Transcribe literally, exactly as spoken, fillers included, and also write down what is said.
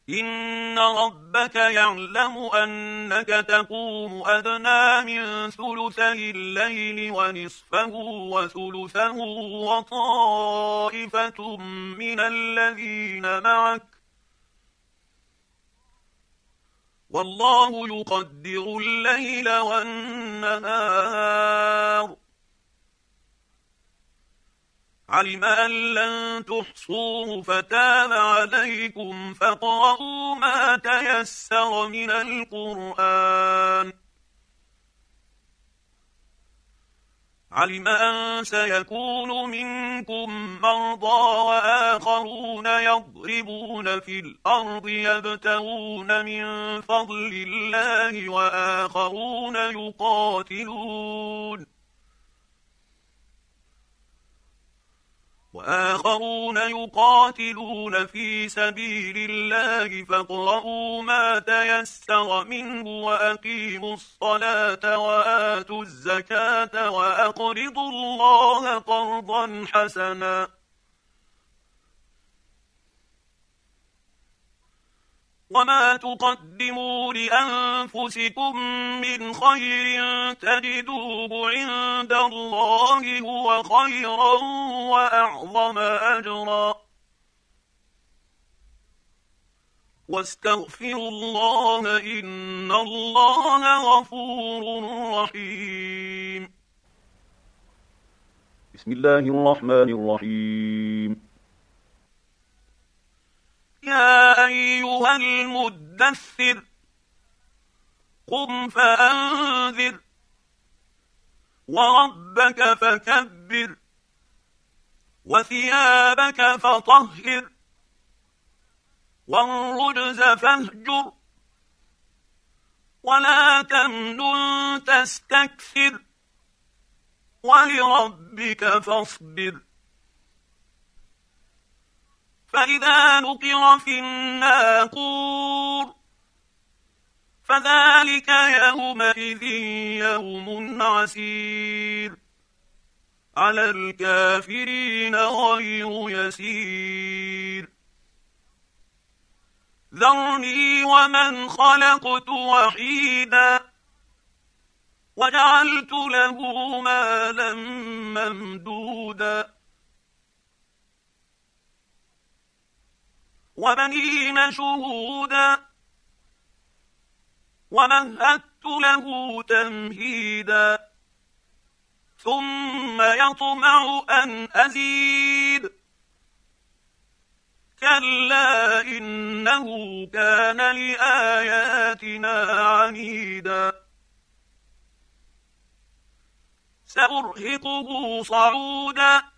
إن ربك يعلم أنك تقوم أدنى من ثلثي الليل ونصفه وثلثه وطائفة من الذين معك والله يقدر الليل والنهار علم أن لن تحصوه فتاب عليكم فاقرؤوا ما تيسر من القرآن علم أن سيكون منكم مرضى وآخرون يضربون في الأرض يبتغون من فضل الله وآخرون يقاتلون وآخرون يقاتلون في سبيل الله فاقرؤوا ما تيسر منه وأقيموا الصلاة وآتوا الزكاة وأقرضوا الله قرضا حسنا وما تقدموا لأنفسكم من خير تجدوه عند الله هو خيرا وأعظم أجرا واستغفروا الله إن الله غفور رحيم. بسم الله الرحمن الرحيم. يا أيها المدثر قم فأنذر وربك فكبر وثيابك فطهر والرجز فاهجر ولا تمنن تستكثر ولربك فاصبر فإذا نقر في الناقور فذلك يومئذ يوم عسير على الكافرين غير يسير ذرني ومن خلقت وحيدا وجعلت له مالا ممدودا وبنين شهودا ومهدت له تمهيدا ثم يطمع أن أزيد كلا إنه كان لآياتنا عنيدا سأرهقه صعودا